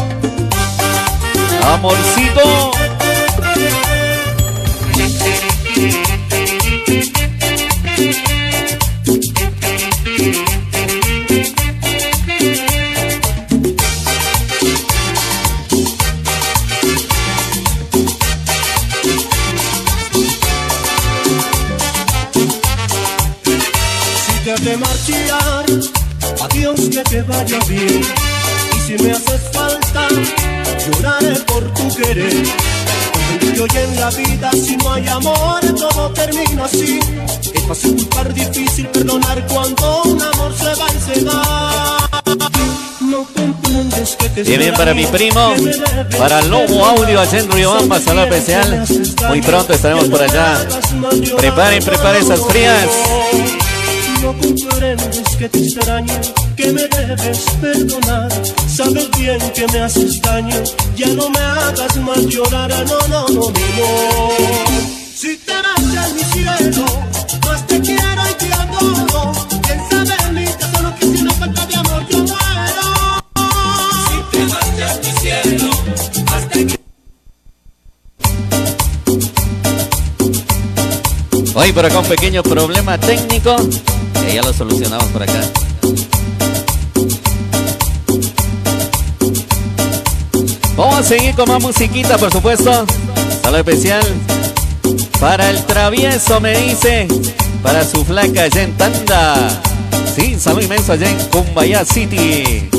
Amorcito. De marchar, adiós, que te vaya bien. Y si me haces falta, lloraré por tu querer. Porque hoy en la vida, si no hay amor, todo termina así. Es fácil culpar, difícil perdonar cuando un amor se va a encegar. No comprendes que te Bien para mi primo, para Lobo Audio allá en Riobamba, saludo especial. Muy pronto estaremos por allá. Preparen esas frías. No comprendes que te extraño, que me debes perdonar. Sabes bien que me haces daño, ya no me hagas más llorar. No. Si te marchas, mi cielo, más te quiero y te adoro. Piensa en mí, que solo que si no falta de amor yo muero. Si te marchas, mi cielo, más te quiero. Hoy por acá un pequeño problema técnico que ya lo solucionamos por acá. Vamos a seguir con más musiquita, por supuesto. Saludo especial para el travieso, me dice. Para su flaca allá en Tanda. Sí, saludo inmenso allá en Cumbayá City.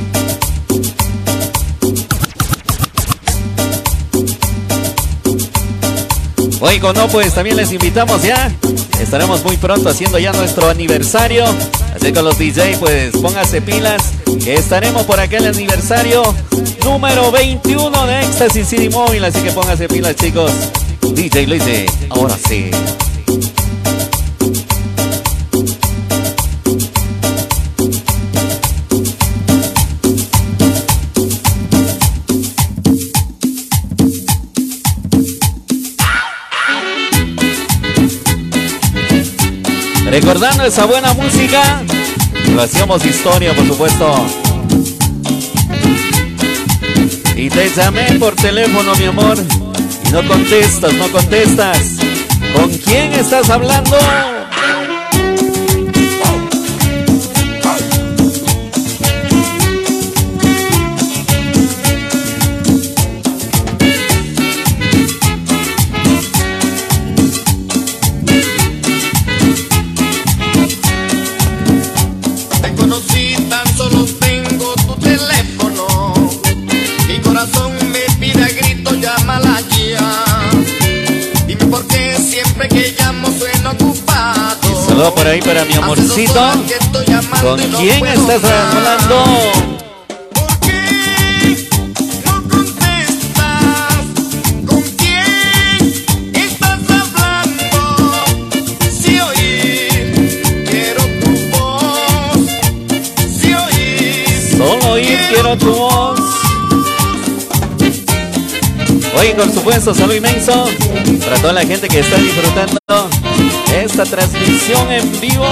Hoy con no, pues también les invitamos ya. Estaremos muy pronto haciendo ya nuestro aniversario. Así con los DJ, pues póngase pilas, que estaremos por acá en el aniversario número 21 de Éxtasis CD Móvil. Así que póngase pilas, chicos. DJ Luis, ahora sí. Recordando esa buena música, lo hacíamos historia, por supuesto. Y te llamé por teléfono, mi amor, y no contestas, no contestas. ¿Con quién estás hablando? Saludos por ahí para mi amorcito. ¿Con quién estás hablando? ¿Por qué no contestas? ¿Con quién estás hablando? Si oír quiero tu voz, si oír solo oír quiero tu voz. Oye, por supuesto, saludo inmenso para toda la gente que está disfrutando esta transmisión en vivo.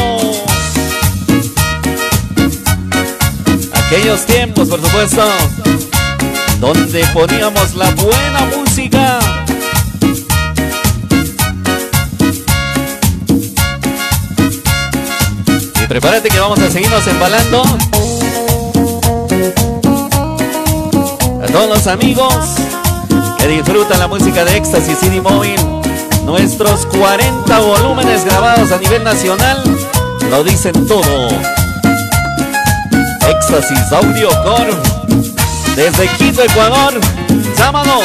Aquellos tiempos, por supuesto, donde poníamos la buena música. Y prepárate que vamos a seguirnos embalando. A todos los amigos que disfrutan la música de Éxtasis CD Móvil, nuestros 40 volúmenes grabados a nivel nacional lo dicen todo. Éxtasis Audio Core desde Quito, Ecuador. Llámanos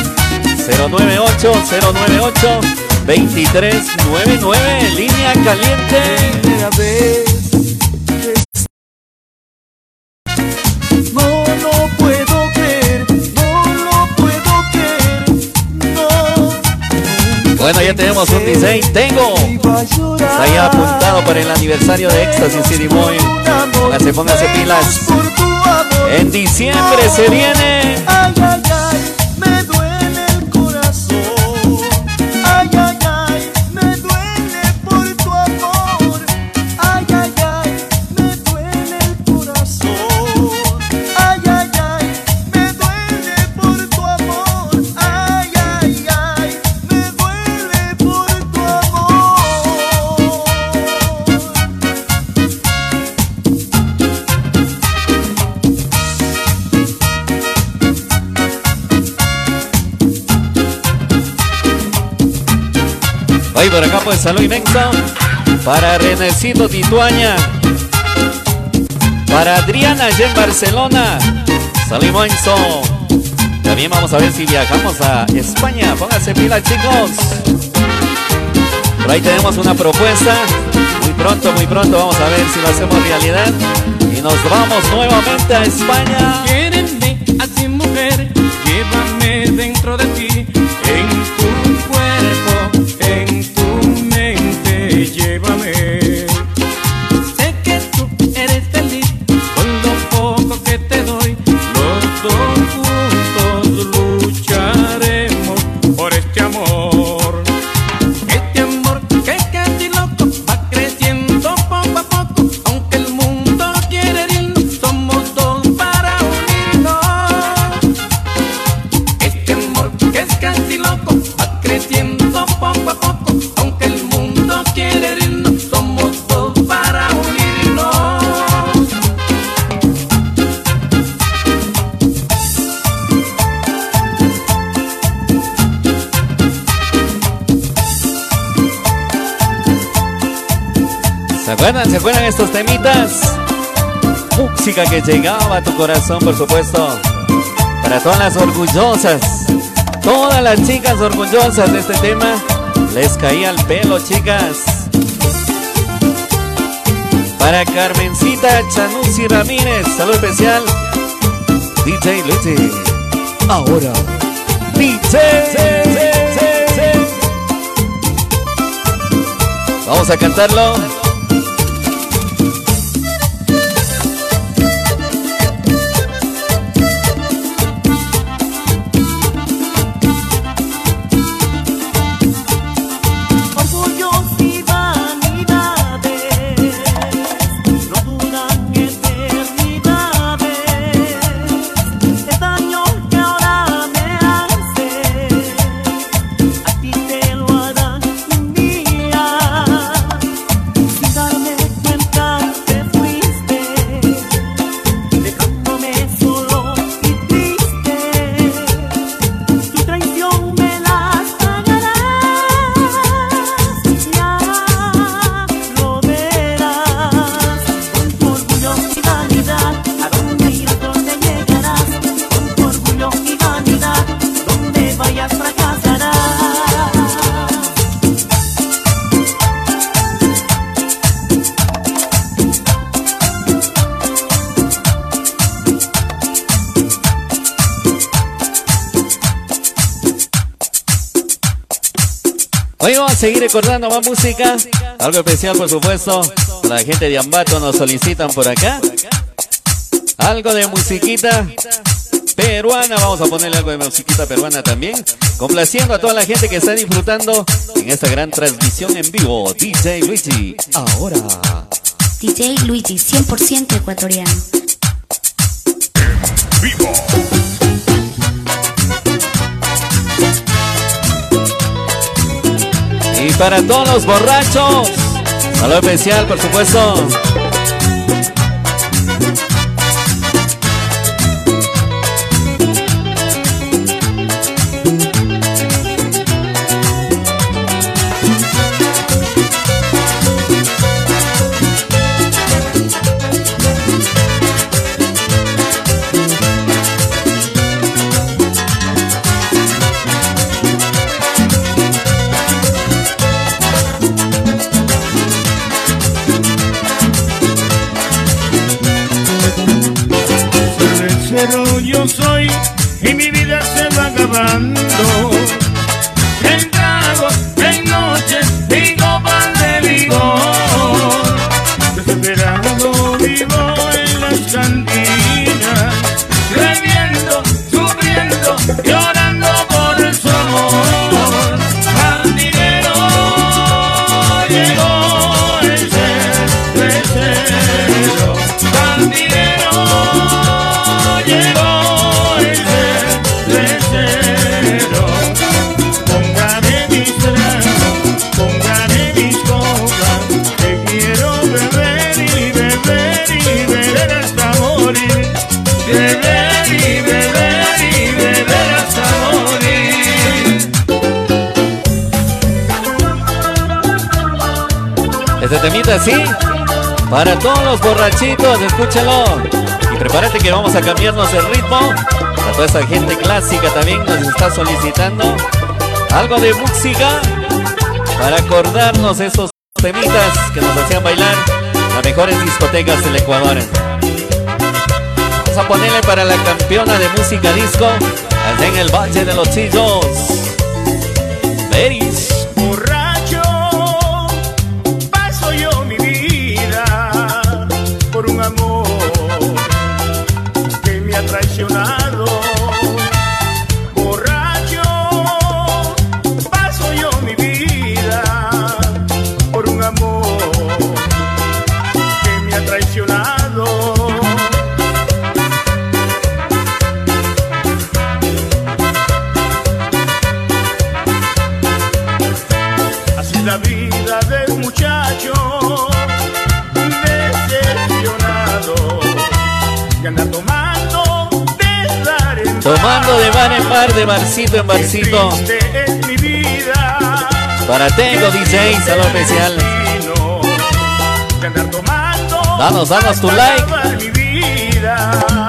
098-098-2399, línea caliente. Bueno, ya tenemos un DJ, Tengo. Está ahí apuntado para el aniversario de Éxtasis CD Móvil. Póngase pilas. En diciembre se viene. Ay, ay, ay, me duele el corazón. Ay, ay, ay, me duele por tu amor. Ay, ay, ay, me duele el corazón. Ay, ay, ay, me duele por tu amor. Ay, ay, ay, me duele por tu amor. Hoy por acá pues saludo inmenso para Renecito Tituaña, para Adriana allá en Barcelona. Saludo inmenso. También vamos a ver si viajamos a España. Pónganse pila, chicos. Por ahí tenemos una propuesta. Muy pronto vamos a ver si lo hacemos realidad. Y nos vamos nuevamente a España. Quiéreme así, mujer, llévame dentro de ti, en tu cuerpo, en tu mente, llévame. Sé que tú eres feliz con lo poco que te doy. Los dos juntos lucharemos por este amor. Este amor que casi loco va creciendo poco a poco. Aunque el mundo quiere herirnos, somos dos para unirnos. Este amor que es casi ¿Se acuerdan estos temitas? Música que llegaba a tu corazón, por supuesto. Para todas las orgullosas, todas las chicas orgullosas de este tema, les caía el pelo, chicas. Para Carmencita Chanucci Ramírez, saludo especial. DJ Luigi. Ahora, DJ. Vamos a cantarlo. Hoy vamos a seguir recordando más música. Algo especial, por supuesto. La gente de Ambato nos solicitan por acá. Algo de musiquita peruana. Vamos a ponerle algo de musiquita peruana también. Complaciendo a toda la gente que está disfrutando en esta gran transmisión en vivo. DJ Luigi, ahora. DJ Luigi, 100% ecuatoriano. Vivo. Y para todos los borrachos, saludo especial, por supuesto. Yo soy y mi vida se va acabando en tragos, en noches y copas de vigor. Desesperado vivo en las cantinas, bebiendo, sufriendo, llorando por su amor. Cantinero, llegó el cervecero. Cantinero, llegó el cervecero. Póngame mis tragos, póngame mis copas, que quiero beber y beber y beber hasta morir. Beber y beber y beber hasta morir. Este temita así, para todos los borrachitos, escúchalo. Y prepárate que vamos a cambiarnos el ritmo. A toda esta gente clásica también nos está solicitando algo de música para acordarnos esos temitas que nos hacían bailar las mejores discotecas del Ecuador. Vamos a ponerle para la campeona de música disco allá en el Valle de los Chillos, Beris. Borracho, paso yo mi vida por un amor que me ha traicionado. Borracho, paso yo mi vida por un amor que me ha traicionado. Así es la vida del muchacho decepcionado que anda tomando de bar en bar. Tomando de bar en bar, de barcito en barcito. Qué triste es mi vida. Para Tengo DJ, saludo especial. Que anda Danos tu like. Mi vida.